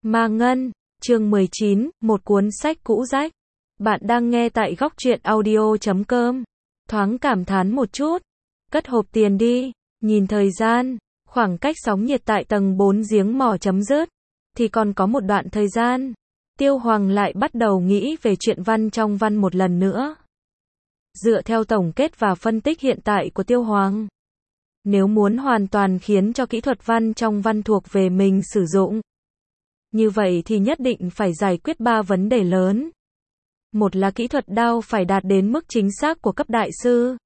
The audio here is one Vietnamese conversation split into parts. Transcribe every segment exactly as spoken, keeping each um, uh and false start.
Ma Ngân, chương mười chín, một cuốn sách cũ rách. Bạn đang nghe tại góc truyện audio chấm com. Thoáng cảm thán một chút. Cất hộp tiền đi. Nhìn thời gian, khoảng cách sóng nhiệt tại tầng bốn giếng mỏ chấm dứt, thì còn có một đoạn thời gian. Tiêu Hoàng lại bắt đầu nghĩ về chuyện văn trong văn một lần nữa. Dựa theo tổng kết và phân tích hiện tại của Tiêu Hoàng, nếu muốn hoàn toàn khiến cho kỹ thuật văn trong văn thuộc về mình sử dụng, như vậy thì nhất định phải giải quyết ba vấn đề lớn. Một là kỹ thuật đao phải đạt đến mức chính xác của cấp đại sư.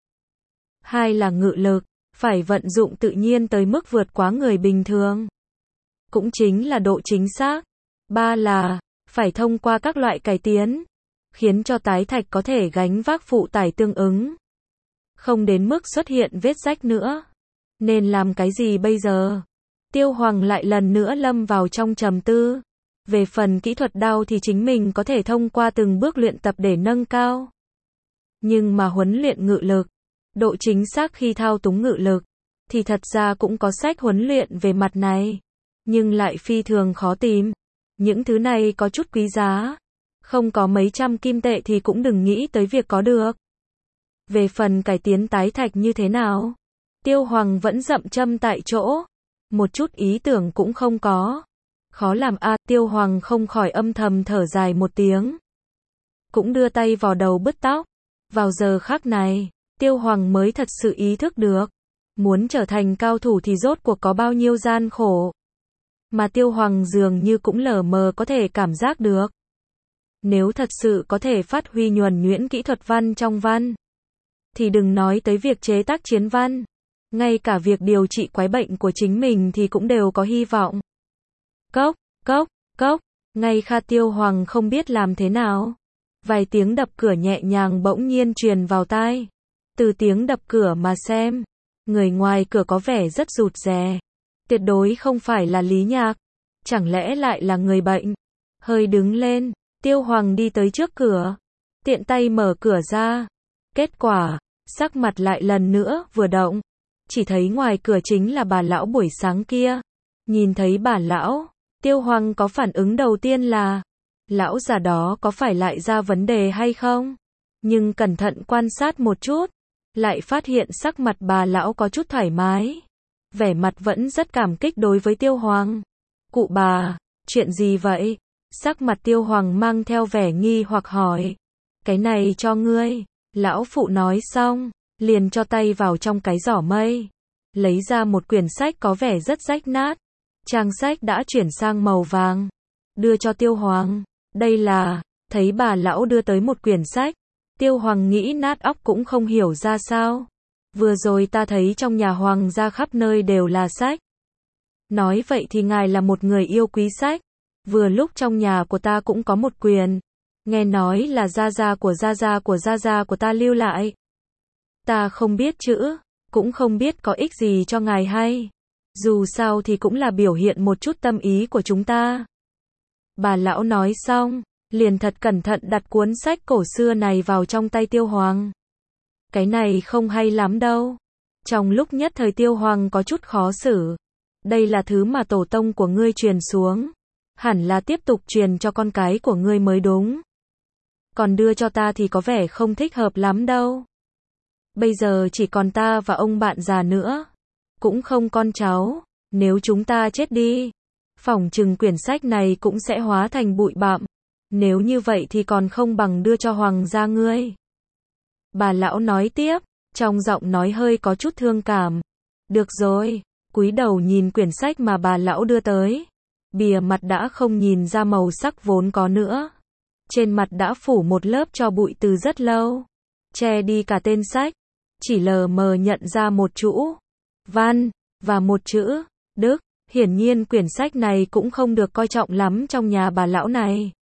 Hai là ngự lực, phải vận dụng tự nhiên tới mức vượt quá người bình thường. Cũng chính là độ chính xác. Ba là, phải thông qua các loại cải tiến, khiến cho tái thạch có thể gánh vác phụ tải tương ứng. Không đến mức xuất hiện vết rách nữa. Nên làm cái gì bây giờ? Tiêu Hoàng lại lần nữa lâm vào trong trầm tư. Về phần kỹ thuật đao thì chính mình có thể thông qua từng bước luyện tập để nâng cao. Nhưng mà huấn luyện ngự lực, độ chính xác khi thao túng ngự lực, thì thật ra cũng có sách huấn luyện về mặt này. Nhưng lại phi thường khó tìm. Những thứ này có chút quý giá. Không có mấy trăm kim tệ thì cũng đừng nghĩ tới việc có được. Về phần cải tiến tái thạch như thế nào? Tiêu Hoàng vẫn dậm châm tại chỗ. Một chút ý tưởng cũng không có. Khó làm a, à, Tiêu Hoàng không khỏi âm thầm thở dài một tiếng. Cũng đưa tay vào đầu bứt tóc. Vào giờ khắc này, Tiêu Hoàng mới thật sự ý thức được. Muốn trở thành cao thủ thì rốt cuộc có bao nhiêu gian khổ. Mà Tiêu Hoàng dường như cũng lờ mờ có thể cảm giác được. Nếu thật sự có thể phát huy nhuần nhuyễn kỹ thuật văn trong văn, thì đừng nói tới việc chế tác chiến văn. Ngay cả việc điều trị quái bệnh của chính mình thì cũng đều có hy vọng. Cốc, cốc, cốc, ngay Kha Tiêu Hoàng không biết làm thế nào. Vài tiếng đập cửa nhẹ nhàng bỗng nhiên truyền vào tai. Từ tiếng đập cửa mà xem, người ngoài cửa có vẻ rất rụt rè. Tuyệt đối không phải là Lý Nhạc. Chẳng lẽ lại là người bệnh? Hơi đứng lên, Tiêu Hoàng đi tới trước cửa. Tiện tay mở cửa ra. Kết quả, sắc mặt lại lần nữa vừa động. Chỉ thấy ngoài cửa chính là bà lão buổi sáng kia. Nhìn thấy bà lão, Tiêu Hoàng có phản ứng đầu tiên là, lão già đó có phải lại ra vấn đề hay không? Nhưng cẩn thận quan sát một chút, lại phát hiện sắc mặt bà lão có chút thoải mái. Vẻ mặt vẫn rất cảm kích đối với Tiêu Hoàng. Cụ bà, chuyện gì vậy? Sắc mặt Tiêu Hoàng mang theo vẻ nghi hoặc hỏi. Cái này cho ngươi. Lão phụ nói xong, liền cho tay vào trong cái giỏ mây. Lấy ra một quyển sách có vẻ rất rách nát. Trang sách đã chuyển sang màu vàng. Đưa cho Tiêu Hoàng. Đây là, thấy bà lão đưa tới một quyển sách. Tiêu Hoàng nghĩ nát óc cũng không hiểu ra sao. Vừa rồi ta thấy trong nhà hoàng gia khắp nơi đều là sách. Nói vậy thì ngài là một người yêu quý sách. Vừa lúc trong nhà của ta cũng có một quyển. Nghe nói là gia gia của gia gia của gia gia của ta lưu lại. Ta không biết chữ, cũng không biết có ích gì cho ngài hay. Dù sao thì cũng là biểu hiện một chút tâm ý của chúng ta. Bà lão nói xong, liền thật cẩn thận đặt cuốn sách cổ xưa này vào trong tay Tiêu Hoàng. Cái này không hay lắm đâu. Trong lúc nhất thời Tiêu Hoàng có chút khó xử. Đây là thứ mà tổ tông của ngươi truyền xuống. Hẳn là tiếp tục truyền cho con cái của ngươi mới đúng. Còn đưa cho ta thì có vẻ không thích hợp lắm đâu. Bây giờ chỉ còn ta và ông bạn già nữa. Cũng không con cháu. Nếu chúng ta chết đi, phỏng chừng quyển sách này cũng sẽ hóa thành bụi bặm. Nếu như vậy thì còn không bằng đưa cho hoàng gia ngươi. Bà lão nói tiếp, trong giọng nói hơi có chút thương cảm. Được rồi, cúi đầu nhìn quyển sách mà bà lão đưa tới. Bìa mặt đã không nhìn ra màu sắc vốn có nữa. Trên mặt đã phủ một lớp tro bụi từ rất lâu. Che đi cả tên sách. Chỉ lờ mờ nhận ra một chữ văn và một chữ đức. Hiển nhiên quyển sách này cũng không được coi trọng lắm trong nhà bà lão này.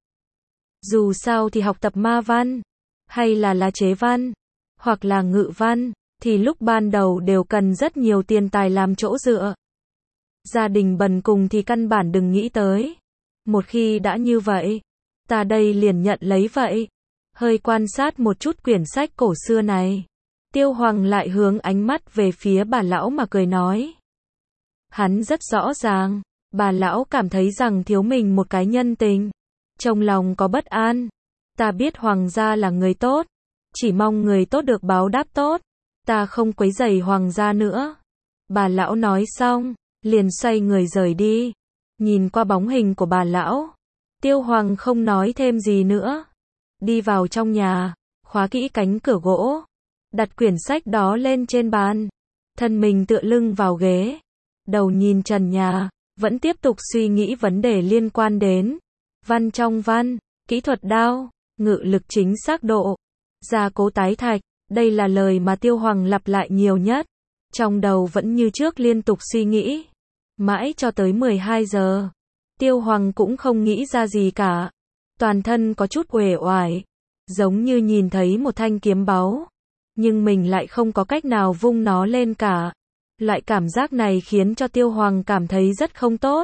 Dù sao thì học tập ma văn, hay là lá chế văn, hoặc là ngự văn, thì lúc ban đầu đều cần rất nhiều tiền tài làm chỗ dựa. Gia đình bần cùng thì căn bản đừng nghĩ tới. Một khi đã như vậy, ta đây liền nhận lấy vậy. Hơi quan sát một chút quyển sách cổ xưa này. Tiêu Hoàng lại hướng ánh mắt về phía bà lão mà cười nói. Hắn rất rõ ràng, Bà lão cảm thấy rằng thiếu mình một cái nhân tình. Trong lòng có bất an. Ta biết Hoàng gia là người tốt. Chỉ mong người tốt được báo đáp tốt. Ta không quấy rầy Hoàng gia nữa. Bà lão nói xong, liền xoay người rời đi. Nhìn qua bóng hình của bà lão, Tiêu Hoàng không nói thêm gì nữa. Đi vào trong nhà, khóa kỹ cánh cửa gỗ, đặt quyển sách đó lên trên bàn. Thân mình tựa lưng vào ghế, đầu nhìn trần nhà, vẫn tiếp tục suy nghĩ vấn đề liên quan đến văn trong văn, kỹ thuật đao, ngự lực chính xác độ, gia cố tái thạch. Đây là lời mà Tiêu Hoàng lặp lại nhiều nhất. Trong đầu vẫn như trước liên tục suy nghĩ. Mãi cho tới mười hai giờ. Tiêu Hoàng cũng không nghĩ ra gì cả. Toàn thân có chút uể oải. Giống như nhìn thấy một thanh kiếm báu. Nhưng mình lại không có cách nào vung nó lên cả. Loại cảm giác này khiến cho Tiêu Hoàng cảm thấy rất không tốt.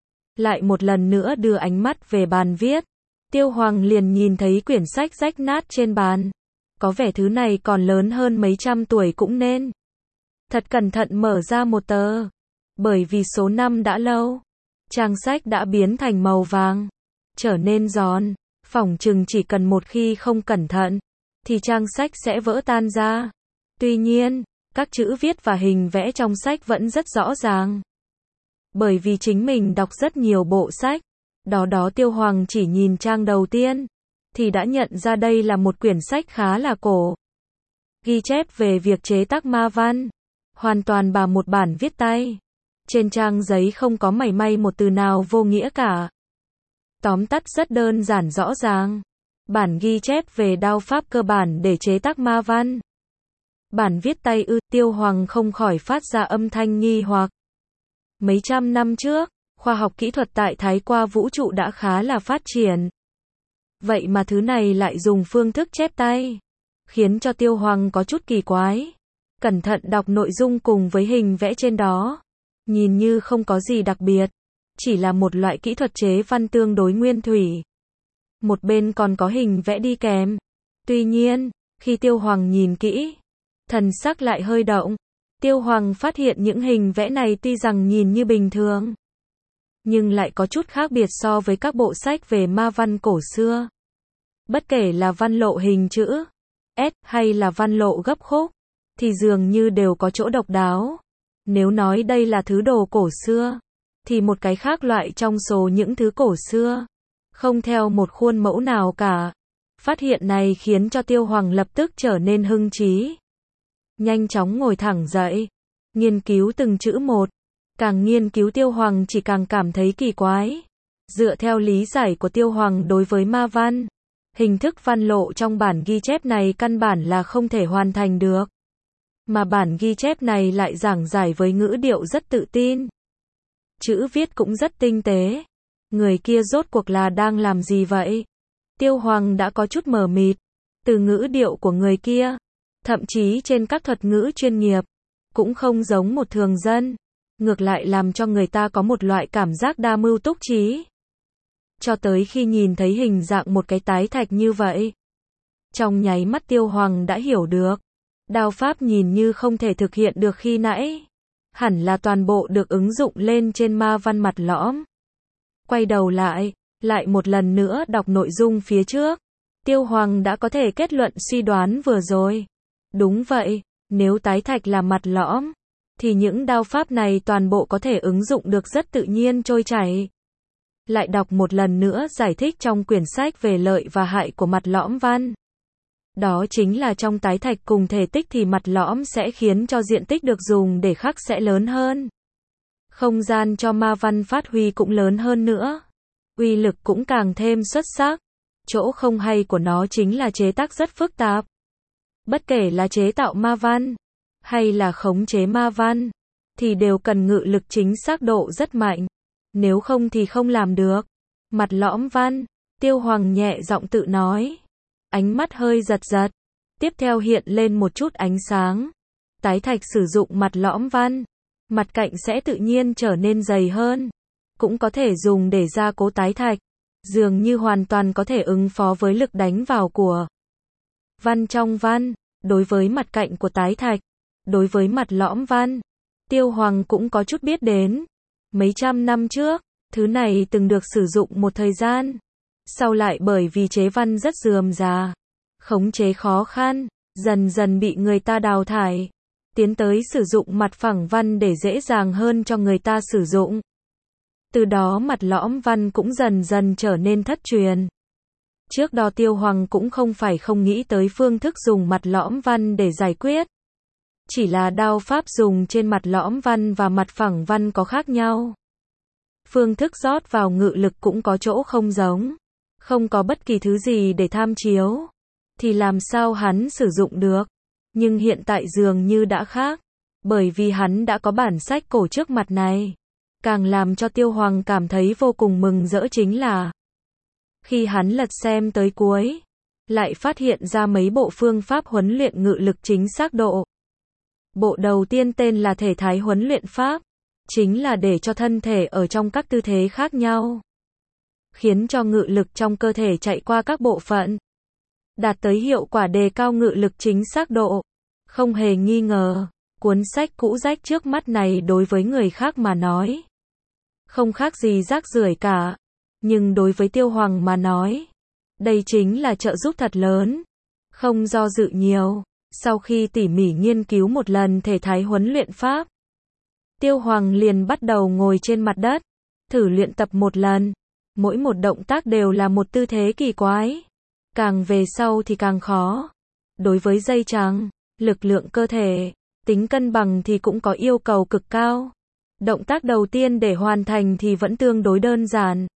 Lại một lần nữa đưa ánh mắt về bàn viết. Tiêu Hoàng liền nhìn thấy quyển sách rách nát trên bàn. Có vẻ thứ này còn lớn hơn mấy trăm tuổi cũng nên. Thật cẩn thận mở ra một tờ. Bởi vì số năm đã lâu. Trang sách đã biến thành màu vàng. Trở nên giòn. Phỏng chừng chỉ cần một khi không cẩn thận. Thì trang sách sẽ vỡ tan ra. Tuy nhiên, các chữ viết và hình vẽ trong sách vẫn rất rõ ràng. Bởi vì chính mình đọc rất nhiều bộ sách. Đó đó Tiêu Hoàng chỉ nhìn trang đầu tiên. Thì đã nhận ra đây là một quyển sách khá là cổ. Ghi chép về việc chế tác ma văn. Hoàn toàn bằng một bản viết tay. Trên trang giấy không có mảy may một từ nào vô nghĩa cả. Tóm tắt rất đơn giản rõ ràng. Bản ghi chép về đao pháp cơ bản để chế tác ma văn. Bản viết tay ư? Tiêu Hoàng không khỏi phát ra âm thanh nghi hoặc. Mấy trăm năm trước, khoa học kỹ thuật tại Thái Qua vũ trụ đã khá là phát triển. Vậy mà thứ này lại dùng phương thức chép tay. Khiến cho Tiêu Hoàng có chút kỳ quái. Cẩn thận đọc nội dung cùng với hình vẽ trên đó. Nhìn như không có gì đặc biệt. Chỉ là một loại kỹ thuật chế văn tương đối nguyên thủy. Một bên còn có hình vẽ đi kèm. Tuy nhiên, khi Tiêu Hoàng nhìn kỹ, thần sắc lại hơi động. Tiêu Hoàng phát hiện những hình vẽ này tuy rằng nhìn như bình thường, nhưng lại có chút khác biệt so với các bộ sách về ma văn cổ xưa. Bất kể là văn lộ hình chữ S hay là văn lộ gấp khúc, thì dường như đều có chỗ độc đáo. Nếu nói đây là thứ đồ cổ xưa, thì một cái khác loại trong số những thứ cổ xưa, không theo một khuôn mẫu nào cả. Phát hiện này khiến cho Tiêu Hoàng lập tức trở nên hưng trí. Nhanh chóng ngồi thẳng dậy, nghiên cứu từng chữ một. Càng nghiên cứu Tiêu Hoàng chỉ càng cảm thấy kỳ quái. Dựa theo lý giải của Tiêu Hoàng đối với ma văn, hình thức văn lộ trong bản ghi chép này căn bản là không thể hoàn thành được. Mà bản ghi chép này lại giảng giải với ngữ điệu rất tự tin. Chữ viết cũng rất tinh tế. Người kia rốt cuộc là đang làm gì vậy? Tiêu Hoàng đã có chút mờ mịt. Từ ngữ điệu của người kia, thậm chí trên các thuật ngữ chuyên nghiệp, cũng không giống một thường dân. Ngược lại làm cho người ta có một loại cảm giác đa mưu túc trí. Cho tới khi nhìn thấy hình dạng một cái tái thạch như vậy. Trong nháy mắt Tiêu Hoàng đã hiểu được. Đao pháp nhìn như không thể thực hiện được khi nãy. Hẳn là toàn bộ được ứng dụng lên trên ma văn mặt lõm. Quay đầu lại, lại một lần nữa đọc nội dung phía trước. Tiêu Hoàng đã có thể kết luận suy đoán vừa rồi. Đúng vậy, nếu tái thạch là mặt lõm, thì những đao pháp này toàn bộ có thể ứng dụng được rất tự nhiên trôi chảy. Lại đọc một lần nữa giải thích trong quyển sách về lợi và hại của mặt lõm văn. Đó chính là trong tái thạch cùng thể tích thì mặt lõm sẽ khiến cho diện tích được dùng để khắc sẽ lớn hơn. Không gian cho ma văn phát huy cũng lớn hơn nữa. Uy lực cũng càng thêm xuất sắc. Chỗ không hay của nó chính là chế tác rất phức tạp. Bất kể là chế tạo ma văn, hay là khống chế ma văn, thì đều cần ngự lực chính xác độ rất mạnh. Nếu không thì không làm được. Mặt lõm văn, Tiêu Hoàng nhẹ giọng tự nói. Ánh mắt hơi giật giật. Tiếp theo hiện lên một chút ánh sáng. Tái thạch sử dụng mặt lõm văn. Mặt cạnh sẽ tự nhiên trở nên dày hơn. Cũng có thể dùng để gia cố tái thạch. Dường như hoàn toàn có thể ứng phó với lực đánh vào của văn trong văn. Đối với mặt cạnh của tái thạch, đối với mặt lõm văn, Tiêu Hoàng cũng có chút biết đến. Mấy trăm năm trước, thứ này từng được sử dụng một thời gian. Sau lại bởi vì chế văn rất rườm rà, khống chế khó khăn, dần dần bị người ta đào thải, tiến tới sử dụng mặt phẳng văn để dễ dàng hơn cho người ta sử dụng. Từ đó mặt lõm văn cũng dần dần trở nên thất truyền. Trước đó Tiêu Hoằng cũng không phải không nghĩ tới phương thức dùng mặt lõm văn để giải quyết. Chỉ là đao pháp dùng trên mặt lõm văn và mặt phẳng văn có khác nhau. Phương thức rót vào ngự lực cũng có chỗ không giống. Không có bất kỳ thứ gì để tham chiếu, thì làm sao hắn sử dụng được. Nhưng hiện tại dường như đã khác, bởi vì hắn đã có bản sách cổ trước mặt này. Càng làm cho Tiêu Hoằng cảm thấy vô cùng mừng rỡ chính là khi hắn lật xem tới cuối, lại phát hiện ra mấy bộ phương pháp huấn luyện ngự lực chính xác độ. Bộ đầu tiên tên là thể thái huấn luyện pháp, chính là để cho thân thể ở trong các tư thế khác nhau, khiến cho ngự lực trong cơ thể chạy qua các bộ phận, đạt tới hiệu quả đề cao ngự lực chính xác độ. Không hề nghi ngờ, cuốn sách cũ rách trước mắt này đối với người khác mà nói, không khác gì rác rưởi cả. Nhưng đối với Tiêu Hoằng mà nói, đây chính là trợ giúp thật lớn. Không do dự nhiều, sau khi tỉ mỉ nghiên cứu một lần thể thái huấn luyện pháp, Tiêu Hoằng liền bắt đầu ngồi trên mặt đất, thử luyện tập một lần. Mỗi một động tác đều là một tư thế kỳ quái. Càng về sau thì càng khó. Đối với dây trắng, lực lượng cơ thể, tính cân bằng thì cũng có yêu cầu cực cao. Động tác đầu tiên để hoàn thành thì vẫn tương đối đơn giản.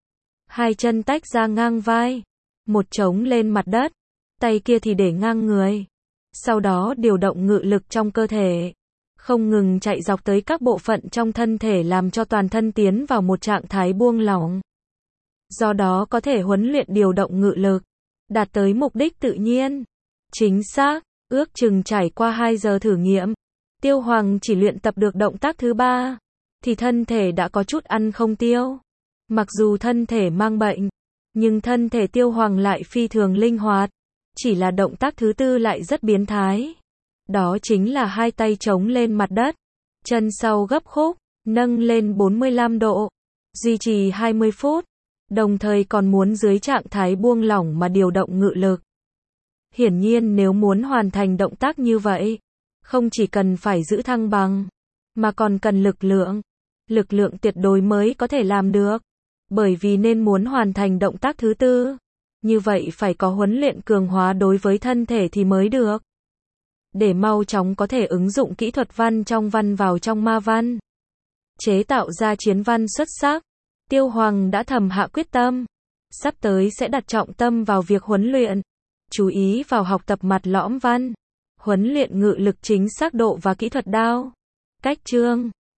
Hai chân tách ra ngang vai, một chống lên mặt đất, tay kia thì để ngang người. Sau đó điều động ngự lực trong cơ thể, không ngừng chạy dọc tới các bộ phận trong thân thể làm cho toàn thân tiến vào một trạng thái buông lỏng. Do đó có thể huấn luyện điều động ngự lực, đạt tới mục đích tự nhiên, chính xác. Ước chừng trải qua hai giờ thử nghiệm, Tiêu Hoằng chỉ luyện tập được động tác thứ ba, thì thân thể đã có chút ăn không tiêu. Mặc dù thân thể mang bệnh, nhưng thân thể Tiêu Hoằng lại phi thường linh hoạt. Chỉ là động tác thứ tư lại rất biến thái. Đó chính là hai tay chống lên mặt đất, chân sau gấp khúc, nâng lên bốn mươi lăm độ, duy trì hai mươi phút, đồng thời còn muốn dưới trạng thái buông lỏng mà điều động ngự lực. Hiển nhiên nếu muốn hoàn thành động tác như vậy, không chỉ cần phải giữ thăng bằng, mà còn cần lực lượng. Lực lượng tuyệt đối mới có thể làm được. Bởi vì nên muốn hoàn thành động tác thứ tư, như vậy phải có huấn luyện cường hóa đối với thân thể thì mới được. Để mau chóng có thể ứng dụng kỹ thuật văn trong văn vào trong ma văn, chế tạo ra chiến văn xuất sắc, Tiêu Hoằng đã thầm hạ quyết tâm. Sắp tới sẽ đặt trọng tâm vào việc huấn luyện, chú ý vào học tập mặt lõm văn, huấn luyện ngự lực chính xác độ và kỹ thuật đao. Cách chương